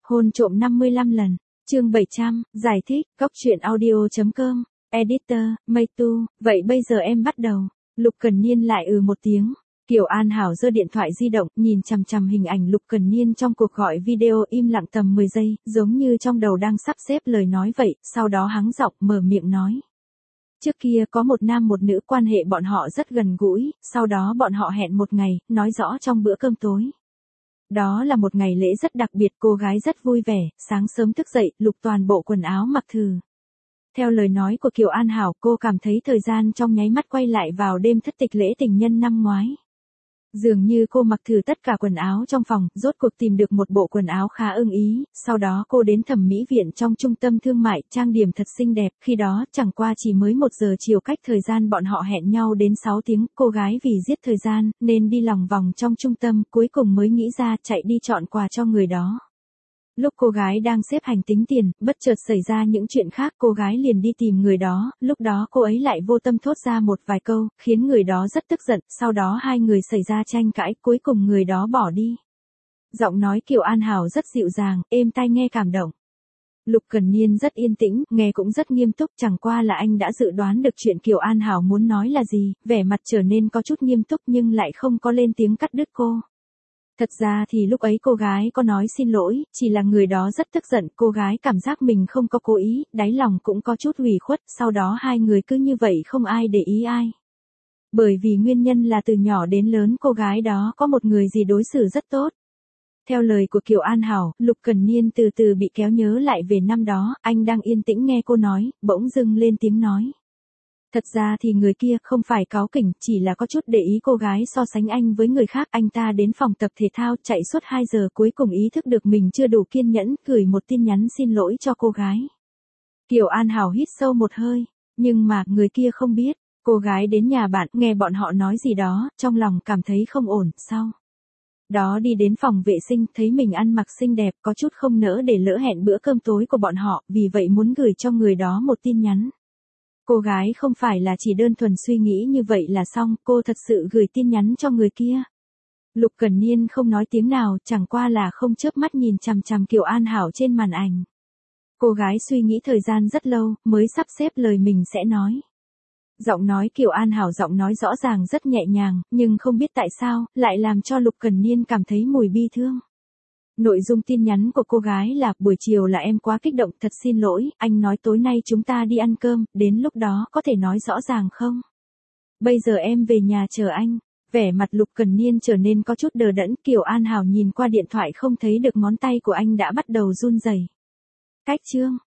Hôn trộm 55 lần. Chương 700, giải thích, góc truyện audio.com, editor, Mây Tu, vậy bây giờ em bắt đầu. Lục Cần Niên lại một tiếng. Kiều An Hảo giơ điện thoại di động, nhìn chằm chằm hình ảnh Lục Cần Niên trong cuộc gọi video im lặng tầm 10 giây, giống như trong đầu đang sắp xếp lời nói vậy, sau đó hắng giọng mở miệng nói. Trước kia có một nam một nữ, quan hệ bọn họ rất gần gũi, sau đó bọn họ hẹn một ngày, nói rõ trong bữa cơm tối. Đó là một ngày lễ rất đặc biệt, cô gái rất vui vẻ, sáng sớm thức dậy, lục toàn bộ quần áo mặc thử. Theo lời nói của Kiều An Hảo, cô cảm thấy thời gian trong nháy mắt quay lại vào đêm thất tịch lễ tình nhân năm ngoái. Dường như cô mặc thử tất cả quần áo trong phòng, rốt cuộc tìm được một bộ quần áo khá ưng ý, sau đó cô đến thẩm mỹ viện trong trung tâm thương mại, trang điểm thật xinh đẹp, khi đó chẳng qua chỉ mới 1 giờ chiều, cách thời gian bọn họ hẹn nhau đến 6 tiếng, cô gái vì giết thời gian, nên đi lòng vòng trong trung tâm, cuối cùng mới nghĩ ra chạy đi chọn quà cho người đó. Lúc cô gái đang xếp hành tính tiền, bất chợt xảy ra những chuyện khác, cô gái liền đi tìm người đó, lúc đó cô ấy lại vô tâm thốt ra một vài câu, khiến người đó rất tức giận, sau đó hai người xảy ra tranh cãi, cuối cùng người đó bỏ đi. Giọng nói Kiều An Hảo rất dịu dàng, êm tai nghe cảm động. Lục Cần Niên rất yên tĩnh, nghe cũng rất nghiêm túc, chẳng qua là anh đã dự đoán được chuyện Kiều An Hảo muốn nói là gì, vẻ mặt trở nên có chút nghiêm túc nhưng lại không có lên tiếng cắt đứt cô. Thật ra thì lúc ấy cô gái có nói xin lỗi, chỉ là người đó rất tức giận, cô gái cảm giác mình không có cố ý, đáy lòng cũng có chút ủy khuất, sau đó hai người cứ như vậy không ai để ý ai. Bởi vì nguyên nhân là từ nhỏ đến lớn cô gái đó có một người gì đối xử rất tốt. Theo lời của Kiều An Hảo, Lục Cần Niên từ từ bị kéo nhớ lại về năm đó, anh đang yên tĩnh nghe cô nói, bỗng dưng lên tiếng nói. Thật ra thì người kia không phải cáu kỉnh, chỉ là có chút để ý cô gái so sánh anh với người khác. Anh ta đến phòng tập thể thao chạy suốt 2 giờ, cuối cùng ý thức được mình chưa đủ kiên nhẫn, gửi một tin nhắn xin lỗi cho cô gái. Kiều An Hảo hít sâu một hơi, nhưng mà người kia không biết. Cô gái đến nhà bạn, nghe bọn họ nói gì đó, trong lòng cảm thấy không ổn, sau đó đi đến phòng vệ sinh, thấy mình ăn mặc xinh đẹp, có chút không nỡ để lỡ hẹn bữa cơm tối của bọn họ, vì vậy muốn gửi cho người đó một tin nhắn. Cô gái không phải là chỉ đơn thuần suy nghĩ như vậy là xong, cô thật sự gửi tin nhắn cho người kia. Lục Cần Niên không nói tiếng nào, chẳng qua là không chớp mắt nhìn chằm chằm Kiều An Hảo trên màn ảnh. Cô gái suy nghĩ thời gian rất lâu, mới sắp xếp lời mình sẽ nói. Giọng nói Kiều An Hảo giọng nói rõ ràng rất nhẹ nhàng, nhưng không biết tại sao, lại làm cho Lục Cần Niên cảm thấy mùi bi thương. Nội dung tin nhắn của cô gái là, buổi chiều là em quá kích động, thật xin lỗi, anh nói tối nay chúng ta đi ăn cơm, đến lúc đó có thể nói rõ ràng không? Bây giờ em về nhà chờ anh. Vẻ mặt Lục Cần Niên trở nên có chút đờ đẫn, Kiều An Hảo nhìn qua điện thoại không thấy được ngón tay của anh đã bắt đầu run rẩy. Cách chương.